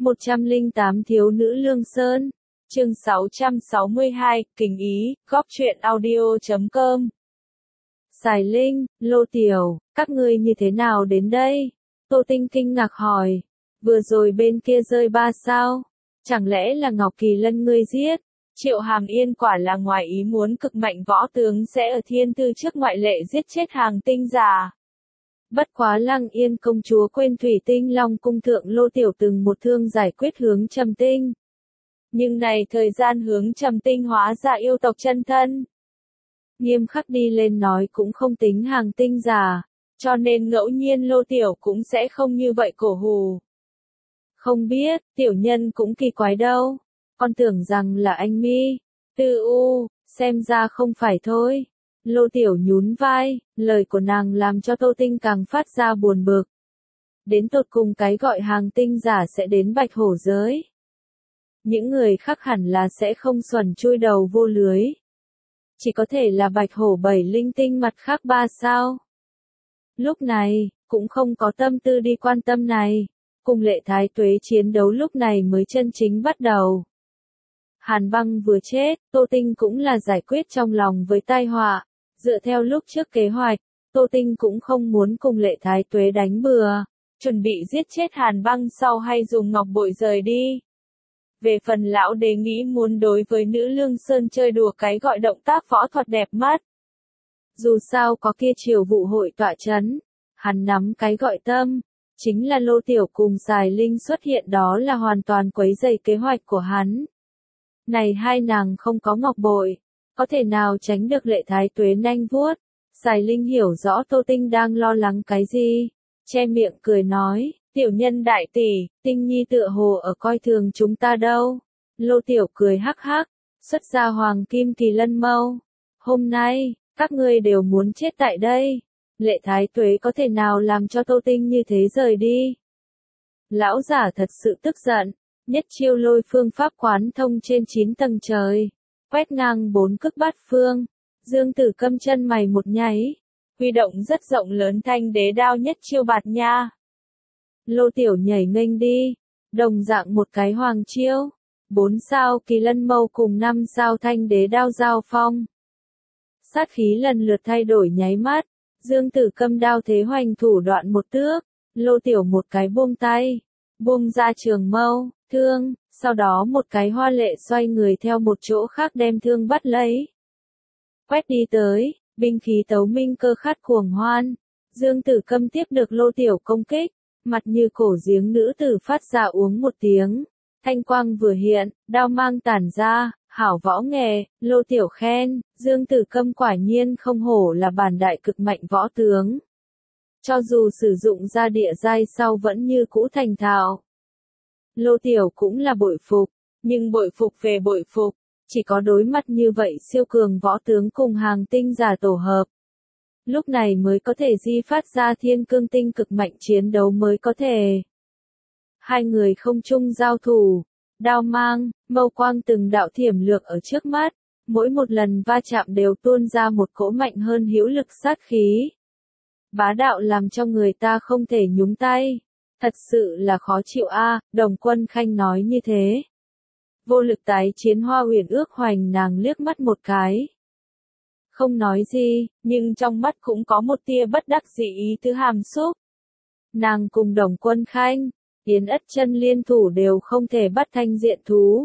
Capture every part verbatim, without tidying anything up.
một trăm lẻ tám Thiếu nữ Lương Sơn. Chương sáu trăm sáu mươi hai, Kính ý, góp truyện audio chấm com. Sài Linh, Lô Tiểu, các ngươi như thế nào đến đây? Tô Tinh kinh ngạc hỏi. Vừa rồi bên kia rơi ba sao? Chẳng lẽ là Ngọc Kỳ Lân ngươi giết? Triệu Hàm Yên quả là ngoài ý muốn, cực mạnh võ tướng sẽ ở thiên tư trước ngoại lệ giết chết hàng tinh giả. Bất quá Lăng Yên công chúa quên Thủy Tinh Long cung thượng Lô Tiểu từng một thương giải quyết Hướng Trầm Tinh. Nhưng này thời gian Hướng Trầm Tinh hóa ra yêu tộc chân thân. Nghiêm khắc đi lên nói cũng không tính hàng tinh giả, cho nên ngẫu nhiên Lô Tiểu cũng sẽ không như vậy cổ hù. Không biết, tiểu nhân cũng kỳ quái đâu, con tưởng rằng là anh mi, tư u, xem ra không phải thôi. Lô Tiểu nhún vai, lời của nàng làm cho Tô Tinh càng phát ra buồn bực. Đến tột cùng cái gọi hàng tinh giả sẽ đến Bạch Hổ giới. Những người khác hẳn là sẽ không xuẩn chui đầu vô lưới. Chỉ có thể là Bạch Hổ bảy linh tinh mặt khác ba sao. Lúc này, cũng không có tâm tư đi quan tâm này. Cùng Lệ Thái Tuế chiến đấu lúc này mới chân chính bắt đầu. Hàn Băng vừa chết, Tô Tinh cũng là giải quyết trong lòng với tai họa. Dựa theo lúc trước kế hoạch, Tô Tinh cũng không muốn cùng Lệ Thái Tuế đánh bừa, chuẩn bị giết chết Hàn Băng sau hay dùng ngọc bội rời đi. Về phần lão đế nghĩ muốn đối với nữ Lương Sơn chơi đùa cái gọi động tác võ thuật đẹp mắt. Dù sao có kia triều vụ hội tọa chấn, hắn nắm cái gọi tâm, chính là Lô Tiểu cùng Sài Linh xuất hiện, đó là hoàn toàn quấy rầy kế hoạch của hắn. Này hai nàng không có ngọc bội, có thể nào tránh được Lệ Thái Tuế nanh vuốt? Sài Linh hiểu rõ Tô Tinh đang lo lắng cái gì, che miệng cười nói, tiểu nhân đại tỷ, Tinh nhi tựa hồ ở coi thường chúng ta đâu. Lô Tiểu cười hắc hắc, xuất ra Hoàng Kim Kỳ Lân mâu. Hôm nay, các ngươi đều muốn chết tại đây. Lệ Thái Tuế có thể nào làm cho Tô Tinh như thế rời đi? Lão giả thật sự tức giận, nhất chiêu lôi phương pháp quán thông trên chín tầng trời, quét ngang bốn cước bát phương. Dương Tử Câm chân mày một nháy, huy động rất rộng lớn Thanh Đế đao nhất chiêu bạt nha. Lô Tiểu nhảy nghênh đi, đồng dạng một cái hoàng chiêu, bốn sao Kỳ Lân mâu cùng năm sao Thanh Đế đao giao phong. Sát khí lần lượt thay đổi nháy mắt, Dương Tử Câm đao thế hoành thủ đoạn một tước, Lô Tiểu một cái buông tay, buông ra trường mâu, thương, sau đó một cái hoa lệ xoay người theo một chỗ khác đem thương bắt lấy. Quét đi tới, binh khí tấu minh cơ khát cuồng hoan, Dương Tử Câm tiếp được Lô Tiểu công kích, mặt như cổ giếng nữ tử phát ra uống một tiếng, thanh quang vừa hiện, đao mang tản ra, hảo võ nghề, Lô Tiểu khen, Dương Tử Câm quả nhiên không hổ là bản đại cực mạnh võ tướng. Cho dù sử dụng ra địa giai sau vẫn như cũ thành thạo. Lô Tiểu cũng là bội phục, nhưng bội phục về bội phục, chỉ có đối mặt như vậy siêu cường võ tướng cùng hàng tinh giả tổ hợp. Lúc này mới có thể di phát ra thiên cương tinh cực mạnh chiến đấu mới có thể. Hai người không chung giao thủ, đao mang, mâu quang từng đạo thiểm lược ở trước mắt, mỗi một lần va chạm đều tuôn ra một cỗ mạnh hơn hữu lực sát khí. Bá đạo làm cho người ta không thể nhúng tay. Thật sự là khó chịu a, à, Đồng Quân Khanh nói như thế. Vô lực tái chiến Hoa Huyền ước hoành nàng liếc mắt một cái. Không nói gì, nhưng trong mắt cũng có một tia bất đắc dĩ ý tứ hàm xúc. Nàng cùng Đồng Quân Khanh, Yến Ất Chân liên thủ đều không thể bắt thanh diện thú.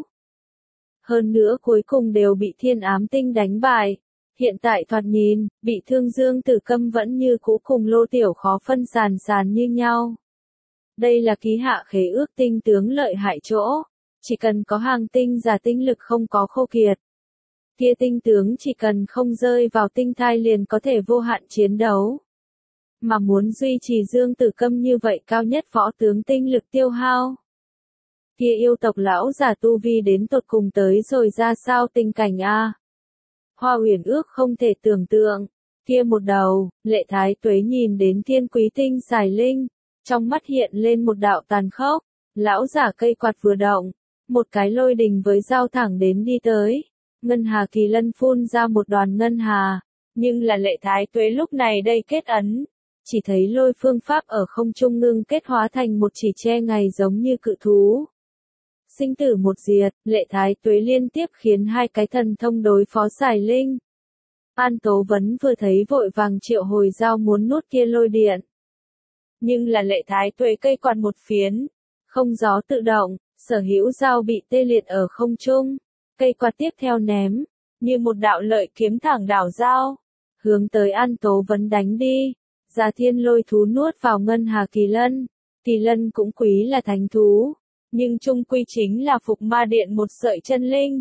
Hơn nữa cuối cùng đều bị Thiên Ám Tinh đánh bại. Hiện tại thoạt nhìn, bị thương Dương Tử Câm vẫn như cũ cùng Lô Tiểu khó phân sàn sàn như nhau. Đây là ký hạ khế ước tinh tướng lợi hại chỗ, chỉ cần có hàng tinh giả tinh lực không có khô kiệt. Kia tinh tướng chỉ cần không rơi vào tinh thai liền có thể vô hạn chiến đấu. Mà muốn duy trì Dương Tử Câm như vậy cao nhất võ tướng tinh lực tiêu hao. Kia yêu tộc lão giả tu vi đến tột cùng tới rồi ra sao tình cảnh a? Hoa Huyền ước không thể tưởng tượng. Kia một đầu, Lệ Thái Tuế nhìn đến Thiên Quý Tinh Sài Linh, trong mắt hiện lên một đạo tàn khốc. Lão giả cây quạt vừa động, một cái lôi đình với dao thẳng đến đi tới. Ngân Hà Kỳ Lân phun ra một đoàn ngân hà, nhưng là Lệ Thái Tuế lúc này đây kết ấn, chỉ thấy lôi phương pháp ở không trung ngưng kết hóa thành một chỉ tre ngày giống như cự thú, sinh tử một diệt, Lệ Thái Tuế liên tiếp khiến hai cái thần thông đối phó Sài Linh. An Tố Vấn vừa thấy vội vàng triệu hồi dao muốn nuốt kia lôi điện. Nhưng là Lệ Thái Tuế cây quạt một phiến, không gió tự động, sở hữu dao bị tê liệt ở không trung, cây quạt tiếp theo ném, như một đạo lợi kiếm thẳng đảo dao, hướng tới An Tố Vấn đánh đi. Già Thiên Lôi thú nuốt vào Ngân Hà Kỳ Lân, Kỳ Lân cũng quý là thánh thú, nhưng chung quy chính là Phục Ma Điện một sợi chân linh.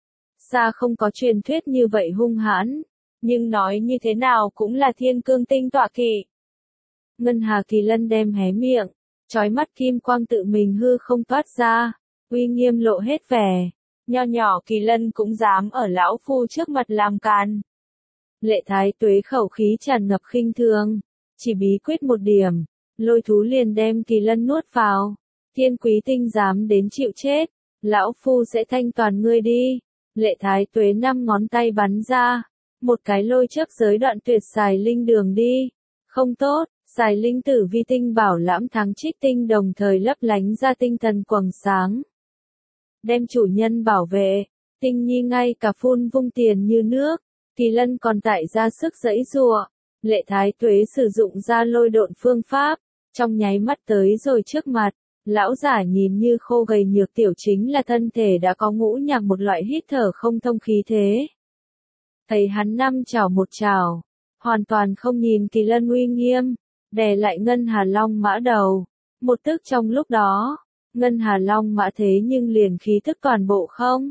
Xa không có truyền thuyết như vậy hung hãn, nhưng nói như thế nào cũng là Thiên Cương Tinh tọa kỵ. Ngân Hà Kỳ Lân đem hé miệng, chói mắt kim quang tự mình hư không thoát ra, uy nghiêm lộ hết vẻ. Nho nhỏ Kỳ Lân cũng dám ở lão phu trước mặt làm càn. Lệ Thái Tuế khẩu khí tràn ngập khinh thường, chỉ bí quyết một điểm, lôi thú liền đem Kỳ Lân nuốt vào. Thiên Quý Tinh dám đến chịu chết, lão phu sẽ thanh toàn ngươi đi. Lệ Thái Tuế năm ngón tay bắn ra, một cái lôi trước giới đoạn tuyệt Sài Linh đường đi. Không tốt, Sài Linh tử vi tinh bảo lãm thắng trích tinh đồng thời lấp lánh ra tinh thần quầng sáng. Đem chủ nhân bảo vệ, Tinh Nhi ngay cả phun vung tiền như nước, Kỳ Lân còn tại ra sức giãy giụa. Lệ Thái Tuế sử dụng ra lôi độn phương pháp, trong nháy mắt tới rồi trước mặt. Lão giả nhìn như khô gầy nhược tiểu chính là thân thể đã có ngũ nhạc một loại hít thở không thông khí thế. Thấy hắn năm chảo một chảo, hoàn toàn không nhìn Kỳ Lân uy nghiêm, đè lại Ngân Hà Long mã đầu. Một tức trong lúc đó, Ngân Hà Long mã thế nhưng liền khí thức toàn bộ không.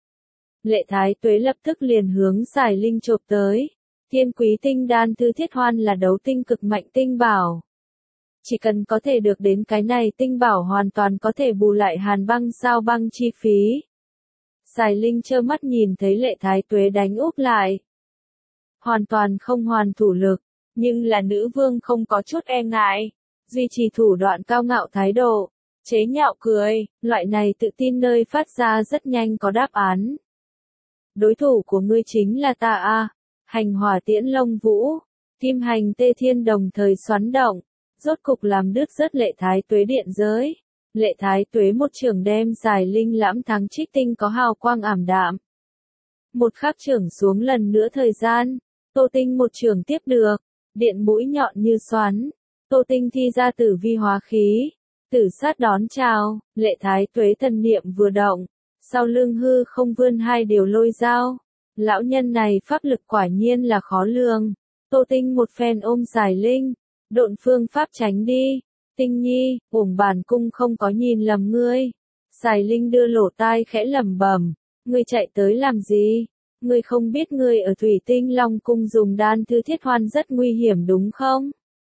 Lệ Thái Tuế lập tức liền hướng Sài Linh chộp tới. Thiên Quý Tinh đan thư thiết hoan là đấu tinh cực mạnh tinh bảo. Chỉ cần có thể được đến cái này tinh bảo hoàn toàn có thể bù lại hàn băng sao băng chi phí. Sài Linh trơ mắt nhìn thấy Lệ Thái Tuế đánh úp lại. Hoàn toàn không hoàn thủ lực, nhưng là nữ vương không có chút e ngại, duy trì thủ đoạn cao ngạo thái độ, chế nhạo cười, loại này tự tin nơi phát ra rất nhanh có đáp án. Đối thủ của ngươi chính là ta a. Hành Hỏa Tiễn Lông Vũ, Kim Hành Tê Thiên đồng thời xoắn động, rốt cục làm đứt rất Lệ Thái Tuế điện giới. Lệ Thái Tuế một trường đem Sài Linh lãm thắng trích tinh có hào quang ảm đạm. Một khắc trưởng xuống lần nữa thời gian, Tô Tinh một trường tiếp được, điện mũi nhọn như xoắn, Tô Tinh thi ra tử vi hóa khí, tử sát đón chào. Lệ Thái Tuế thần niệm vừa động, sau lưng hư không vươn hai điều lôi dao. Lão nhân này pháp lực quả nhiên là khó lường. Tô Tinh một phen ôm Sài Linh, độn phương pháp tránh đi. Tinh Nhi, uổng bản cung không có nhìn lầm ngươi. Sài Linh đưa lỗ tai khẽ lẩm bẩm, ngươi chạy tới làm gì? Ngươi không biết ngươi ở Thủy Tinh Long cung dùng đan thư thiết hoan rất nguy hiểm đúng không?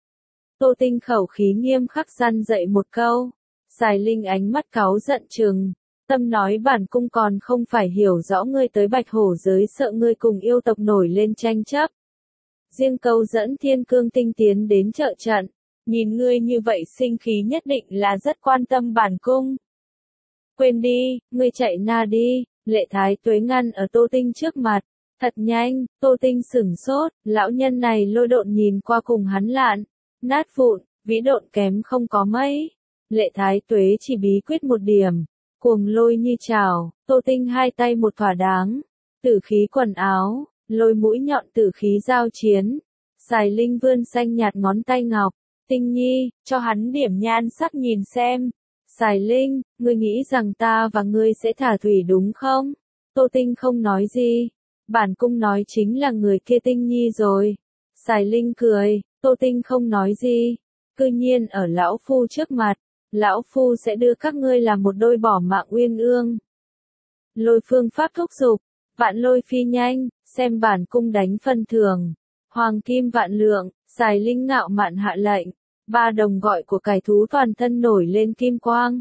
Tô Tinh khẩu khí nghiêm khắc răn dậy một câu. Sài Linh ánh mắt cáu giận trừng. Tâm nói bản cung còn không phải hiểu rõ ngươi tới Bạch Hổ giới sợ ngươi cùng yêu tộc nổi lên tranh chấp. Riêng câu dẫn Thiên Cương Tinh tiến đến trợ trận, nhìn ngươi như vậy sinh khí nhất định là rất quan tâm bản cung. Quên đi, ngươi chạy na đi. Lệ Thái Tuế ngăn ở Tô Tinh trước mặt. Thật nhanh, Tô Tinh sửng sốt, lão nhân này lôi độn nhìn qua cùng hắn lạn, nát vụn, vĩ độn kém không có mấy. Lệ Thái Tuế chỉ bí quyết một điểm. Cuồng lôi như trào, Tô Tinh hai tay một thỏa đáng, tử khí quần áo, lôi mũi nhọn tử khí giao chiến. Sài Linh vươn xanh nhạt ngón tay ngọc, Tinh Nhi, cho hắn điểm nhan sắc nhìn xem. Sài Linh, ngươi nghĩ rằng ta và ngươi sẽ thả thủy đúng không? Tô Tinh không nói gì, bản cung nói chính là người kia Tinh Nhi rồi. Sài Linh cười, Tô Tinh không nói gì, cư nhiên ở lão phu trước mặt. Lão phu sẽ đưa các ngươi làm một đôi bỏ mạng uyên ương. Lôi phương pháp thúc giục, vạn lôi phi nhanh, xem bản cung đánh phân thường. Hoàng kim vạn lượng, Sài Linh ngạo mạn hạ lệnh, ba đồng gọi của cải thú toàn thân nổi lên kim quang.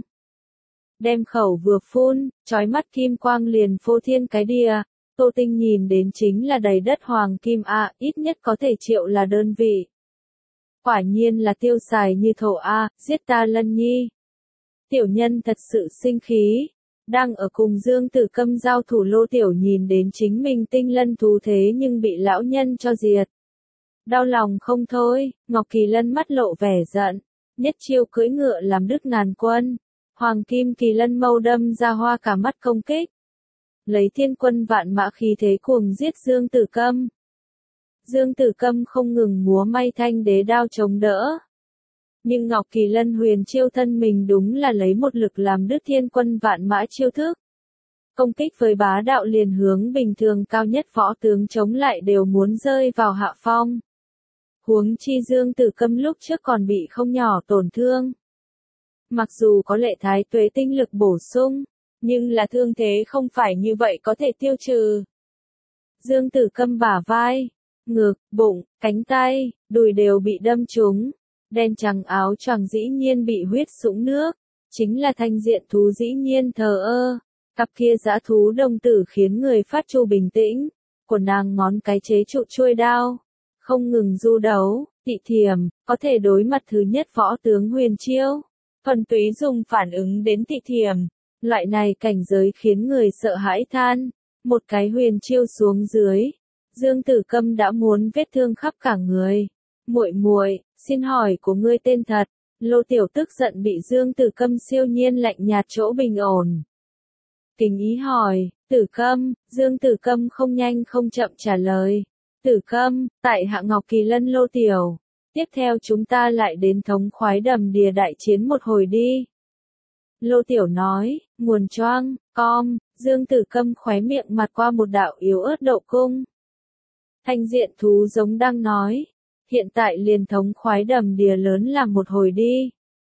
Đem khẩu vừa phun, chói mắt kim quang liền phô thiên cái địa. Tô Tinh nhìn đến chính là đầy đất hoàng kim a, à, ít nhất có thể triệu là đơn vị. Quả nhiên là tiêu xài như thổ a, giết ta Lân Nhi. Tiểu nhân thật sự sinh khí. Đang ở cùng Dương Tử Câm giao thủ Lô Tiểu nhìn đến chính mình tinh lân thú thế nhưng bị lão nhân cho diệt. Đau lòng không thôi, Ngọc Kỳ Lân mắt lộ vẻ giận. Nhất chiêu cưỡi ngựa làm đứt ngàn quân. Hoàng kim kỳ lân mâu đâm ra hoa cả mắt công kích. Lấy thiên quân vạn mã khí thế cuồng giết Dương Tử Câm. Dương Tử Câm không ngừng múa may thanh đế đao chống đỡ. Nhưng Ngọc Kỳ Lân huyền chiêu thân mình đúng là lấy một lực làm đứt thiên quân vạn mã chiêu thức. Công kích với bá đạo liền hướng bình thường cao nhất võ tướng chống lại đều muốn rơi vào hạ phong. Huống chi Dương Tử Câm lúc trước còn bị không nhỏ tổn thương. Mặc dù có Lệ Thái Tuế tinh lực bổ sung, nhưng là thương thế không phải như vậy có thể tiêu trừ. Dương Tử Câm bả vai, ngực, bụng, cánh tay, đùi đều bị đâm trúng. Đen trắng áo choàng dĩ nhiên bị huyết sũng nước. Chính là thanh diện thú dĩ nhiên thờ ơ. Cặp kia dã thú đồng tử khiến người phát chu bình tĩnh. Của nàng ngón cái chế trụ chuôi đao. Không ngừng du đấu, tị thiểm, có thể đối mặt thứ nhất võ tướng huyền chiêu. Thuần túy dùng phản ứng đến tị thiểm. Loại này cảnh giới khiến người sợ hãi than. Một cái huyền chiêu xuống dưới. Dương Tử Câm đã muốn vết thương khắp cả người. Muội muội, xin hỏi của ngươi tên thật? Lô Tiểu tức giận bị Dương Tử Câm siêu nhiên lạnh nhạt chỗ bình ổn. Kính ý hỏi, Tử Câm, Dương Tử Câm không nhanh không chậm trả lời. Tử Câm, tại hạ Ngọc Kỳ Lân Lô Tiểu. Tiếp theo chúng ta lại đến thống khoái đầm đìa đại chiến một hồi đi. Lô Tiểu nói, nguồn choang, com, Dương Tử Câm khóe miệng mặt qua một đạo yếu ớt độ cung. Thanh diện thú giống đang nói, hiện tại liền thống khoái đầm đìa lớn làm một hồi đi.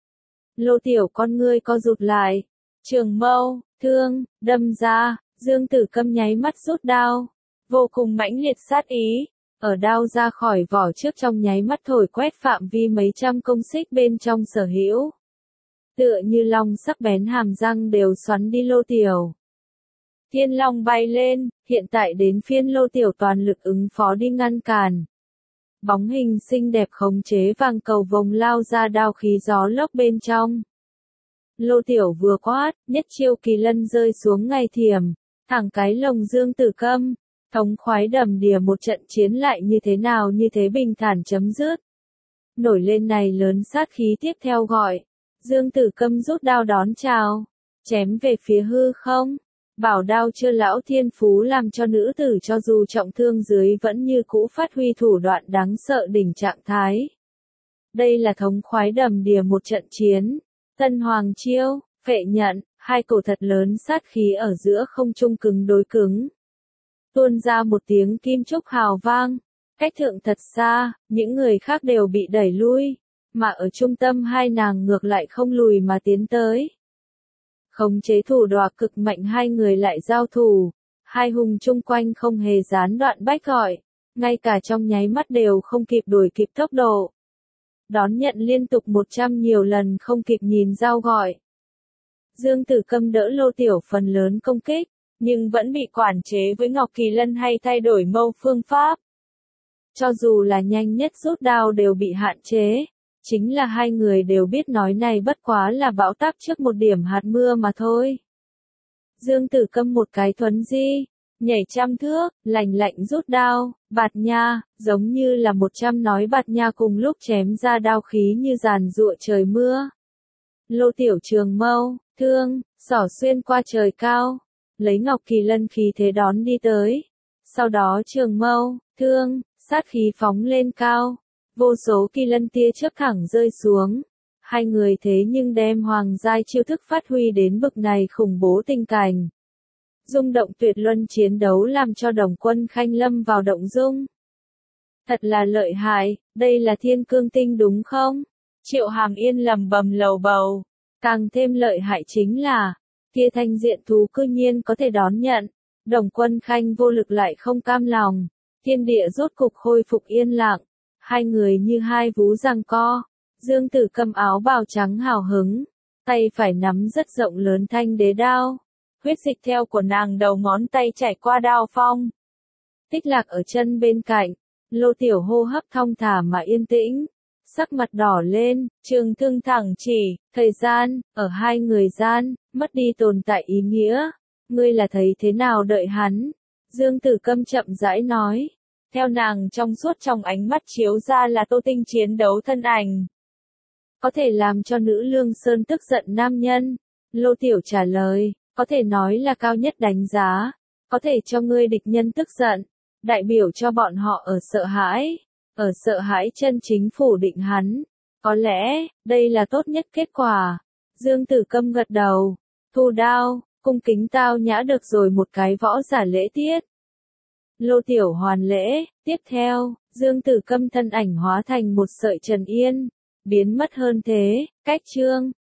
Lô Tiểu con ngươi co rụt lại, trường mâu, thương, đâm ra, Dương Tử Câm nháy mắt rút đao, vô cùng mãnh liệt sát ý, ở đao ra khỏi vỏ trước trong nháy mắt thổi quét phạm vi mấy trăm công xích bên trong sở hữu. Tựa như long sắc bén hàm răng đều xoắn đi Lô Tiểu. Thiên long bay lên, hiện tại đến phiên Lô Tiểu toàn lực ứng phó đi ngăn cản. Bóng hình xinh đẹp khống chế vàng cầu vồng lao ra đao khí gió lốc bên trong. Lô Tiểu vừa quát, nhất chiêu kỳ lân rơi xuống ngay thiểm, thẳng cái lồng Dương Tử Câm. Thống khoái đầm đìa một trận chiến lại như thế nào như thế bình thản chấm dứt. Nổi lên này lớn sát khí tiếp theo gọi. Dương Tử Câm rút đao đón chào. Chém về phía hư không. Bảo đao chưa lão thiên phú làm cho nữ tử cho dù trọng thương dưới vẫn như cũ phát huy thủ đoạn đáng sợ đỉnh trạng thái. Đây là thống khoái đầm đìa một trận chiến. Tân Hoàng chiêu, phệ nhận, hai cổ thật lớn sát khí ở giữa không trung cứng đối cứng. Tuôn ra một tiếng kim trúc hào vang, cách thượng thật xa, những người khác đều bị đẩy lui, mà ở trung tâm hai nàng ngược lại không lùi mà tiến tới. Khống chế thủ đoạ cực mạnh hai người lại giao thủ, hai hùng chung quanh không hề gián đoạn bách gọi, ngay cả trong nháy mắt đều không kịp đuổi kịp tốc độ. Đón nhận liên tục một trăm nhiều lần không kịp nhìn giao gọi. Dương Tử Câm đỡ Lô Tiểu phần lớn công kích, nhưng vẫn bị quản chế với Ngọc Kỳ Lân hay thay đổi mâu phương pháp. Cho dù là nhanh nhất rút đao đều bị hạn chế, chính là hai người đều biết nói này bất quá là bão táp trước một điểm hạt mưa mà thôi. Dương Tử Câm một cái thuấn di, nhảy trăm thước, lành lạnh rút đao, bạt nha, giống như là một trăm nói bạt nha cùng lúc chém ra đao khí như giàn giụa trời mưa. Lô Tiểu trường mâu, thương, xỏ xuyên qua trời cao. Lấy Ngọc Kỳ Lân khí thế đón đi tới. Sau đó trường mâu, thương, sát khí phóng lên cao. Vô số kỳ lân tia chớp thẳng rơi xuống. Hai người thế nhưng đem hoàng giai chiêu thức phát huy đến bực này khủng bố tình cảnh. Rung động tuyệt luân chiến đấu làm cho Đồng Quân Khanh lâm vào động dung. Thật là lợi hại, đây là thiên cương tinh đúng không? Triệu Hàm Yên lầm bầm lầu bầu. Càng thêm lợi hại chính là, kia thanh diện thú cư nhiên có thể đón nhận. Đồng Quân Khanh vô lực lại không cam lòng. Thiên địa rốt cục khôi phục yên lặng. Hai người như hai vú giằng co. Dương Tử Câm áo bào trắng hào hứng. Tay phải nắm rất rộng lớn thanh đế đao. Huyết dịch theo của nàng đầu ngón tay chảy qua đao phong. Tích lạc ở chân bên cạnh. Lô Tiểu hô hấp thong thả mà yên tĩnh. Sắc mặt đỏ lên, trường thương thẳng chỉ, thời gian, ở hai người gian, mất đi tồn tại ý nghĩa. Ngươi là thấy thế nào đợi hắn? Dương Tử Câm chậm rãi nói. Theo nàng trong suốt trong ánh mắt chiếu ra là Tô Tinh chiến đấu thân ảnh. Có thể làm cho nữ Lương Sơn tức giận nam nhân. Lô Tiểu trả lời, có thể nói là cao nhất đánh giá, có thể cho ngươi địch nhân tức giận, đại biểu cho bọn họ ở sợ hãi, ở sợ hãi chân chính phủ định hắn. Có lẽ, đây là tốt nhất kết quả. Dương Tử Câm gật đầu, thu đao, cung kính tao nhã được rồi một cái võ giả lễ tiết. Lô Tiểu hoàn lễ, tiếp theo, Dương Tử Câm thân ảnh hóa thành một sợi trần yên, biến mất hơn thế, cách chương.